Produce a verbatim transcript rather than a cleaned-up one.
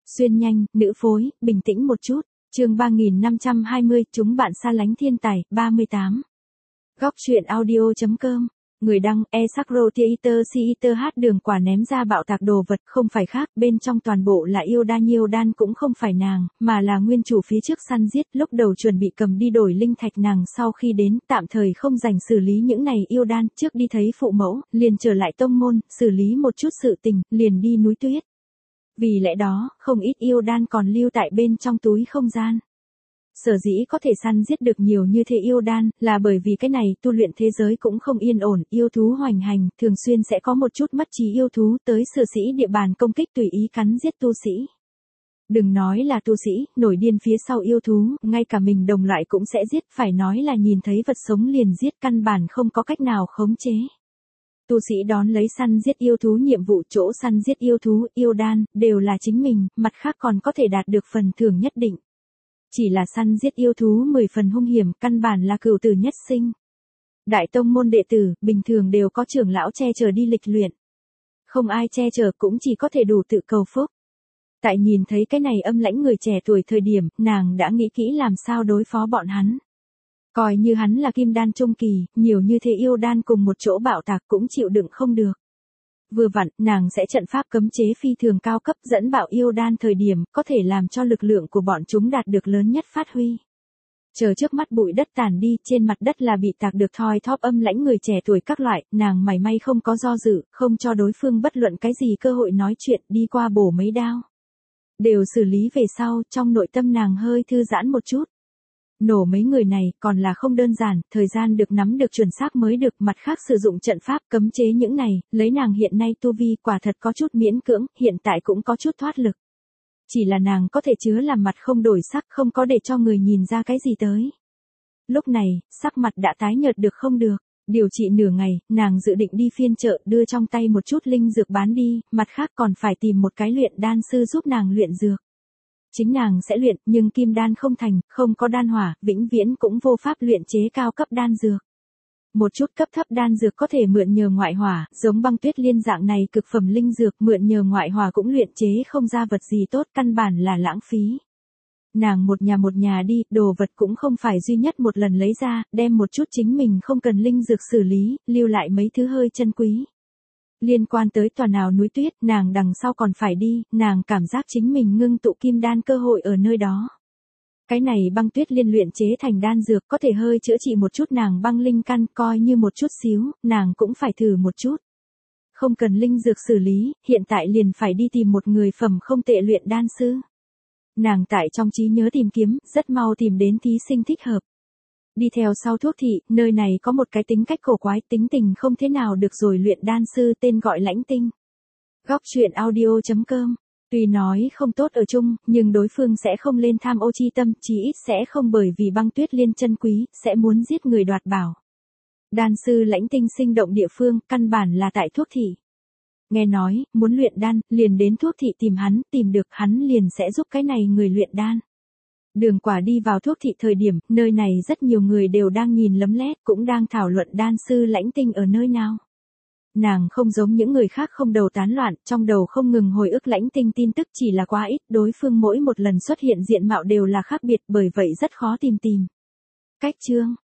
Xuyên nhanh, nữ phối, bình tĩnh một chút. Chương ba nghìn năm trăm hai mươi, chúng bạn xa lánh thiên tài, ba mươi tám. Góc truyện audio chấm com. Người đăng, Esakro Theater Theater hát đường quả ném ra bạo tạc đồ vật, không phải khác, bên trong toàn bộ là yêu đan yêu đan cũng không phải nàng, mà là nguyên chủ phía trước săn giết, lúc đầu chuẩn bị cầm đi đổi linh thạch nàng sau khi đến, tạm thời không dành xử lý những này yêu đan, trước đi thấy phụ mẫu, liền trở lại tông môn, xử lý một chút sự tình, liền đi núi tuyết. Vì lẽ đó, không ít yêu đan còn lưu tại bên trong túi không gian. Sở dĩ có thể săn giết được nhiều như thế yêu đan, là bởi vì cái này tu luyện thế giới cũng không yên ổn, yêu thú hoành hành, thường xuyên sẽ có một chút mất trí yêu thú tới sở sĩ địa bàn công kích tùy ý cắn giết tu sĩ. Đừng nói là tu sĩ, nổi điên phía sau yêu thú, ngay cả mình đồng loại cũng sẽ giết, phải nói là nhìn thấy vật sống liền giết, căn bản không có cách nào khống chế. Tu sĩ đón lấy săn giết yêu thú nhiệm vụ, chỗ săn giết yêu thú, yêu đan, đều là chính mình, mặt khác còn có thể đạt được phần thưởng nhất định. Chỉ là săn giết yêu thú mười phần hung hiểm, căn bản là cửu tử nhất sinh. Đại tông môn đệ tử, bình thường đều có trưởng lão che chở đi lịch luyện. Không ai che chở cũng chỉ có thể đủ tự cầu phúc. Tại nhìn thấy cái này âm lãnh người trẻ tuổi thời điểm, nàng đã nghĩ kỹ làm sao đối phó bọn hắn. Coi như hắn là kim đan trung kỳ, nhiều như thế yêu đan cùng một chỗ bạo tạc cũng chịu đựng không được. Vừa vặn, nàng sẽ trận pháp cấm chế phi thường cao cấp dẫn bạo yêu đan thời điểm, có thể làm cho lực lượng của bọn chúng đạt được lớn nhất phát huy. Chờ trước mắt bụi đất tàn đi, trên mặt đất là bị tạc được thoi thóp âm lãnh người trẻ tuổi các loại, nàng mảy may không có do dự, không cho đối phương bất luận cái gì cơ hội nói chuyện, đi qua bổ mấy đao. Đều xử lý về sau, trong nội tâm nàng hơi thư giãn một chút. Nổ mấy người này còn là không đơn giản, thời gian được nắm được chuẩn xác mới được, mặt khác sử dụng trận pháp cấm chế những này, lấy nàng hiện nay tu vi quả thật có chút miễn cưỡng, hiện tại cũng có chút thoát lực. Chỉ là nàng có thể chứa làm mặt không đổi sắc, không có để cho người nhìn ra cái gì tới. Lúc này, sắc mặt đã tái nhợt được không được, điều trị nửa ngày, nàng dự định đi phiên chợ đưa trong tay một chút linh dược bán đi, mặt khác còn phải tìm một cái luyện đan sư giúp nàng luyện dược. Chính nàng sẽ luyện, nhưng kim đan không thành, không có đan hỏa, vĩnh viễn cũng vô pháp luyện chế cao cấp đan dược. Một chút cấp thấp đan dược có thể mượn nhờ ngoại hỏa, giống băng tuyết liên dạng này cực phẩm linh dược mượn nhờ ngoại hỏa cũng luyện chế không ra vật gì tốt, căn bản là lãng phí. Nàng một nhà một nhà đi, đồ vật cũng không phải duy nhất một lần lấy ra, đem một chút chính mình không cần linh dược xử lý, lưu lại mấy thứ hơi chân quý. Liên quan tới tòa nào núi tuyết, nàng đằng sau còn phải đi, nàng cảm giác chính mình ngưng tụ kim đan cơ hội ở nơi đó. Cái này băng tuyết liên luyện chế thành đan dược có thể hơi chữa trị một chút nàng băng linh căn, coi như một chút xíu, nàng cũng phải thử một chút. Không cần linh dược xử lý, hiện tại liền phải đi tìm một người phẩm không tệ luyện đan sư. Nàng tại trong trí nhớ tìm kiếm, rất mau tìm đến thí sinh thích hợp. Đi theo sau thuốc thị, nơi này có một cái tính cách cổ quái, tính tình không thế nào được rồi luyện đan sư tên gọi Lãnh Tinh. Góc truyện audio chấm com. Tuy nói không tốt ở chung, nhưng đối phương sẽ không lên tham ô chi tâm, chí ít sẽ không bởi vì băng tuyết liên chân quý, sẽ muốn giết người đoạt bảo. Đan sư Lãnh Tinh sinh động địa phương, căn bản là tại thuốc thị. Nghe nói, muốn luyện đan, liền đến thuốc thị tìm hắn, tìm được hắn liền sẽ giúp cái này người luyện đan. Đường quả đi vào thuốc thị thời điểm, nơi này rất nhiều người đều đang nhìn lấm lét, cũng đang thảo luận đan sư Lãnh Tinh ở nơi nào. Nàng không giống những người khác không đầu tán loạn, trong đầu không ngừng hồi ức Lãnh Tinh tin tức, chỉ là quá ít, đối phương mỗi một lần xuất hiện diện mạo đều là khác biệt, bởi vậy rất khó tìm tìm. Cách chương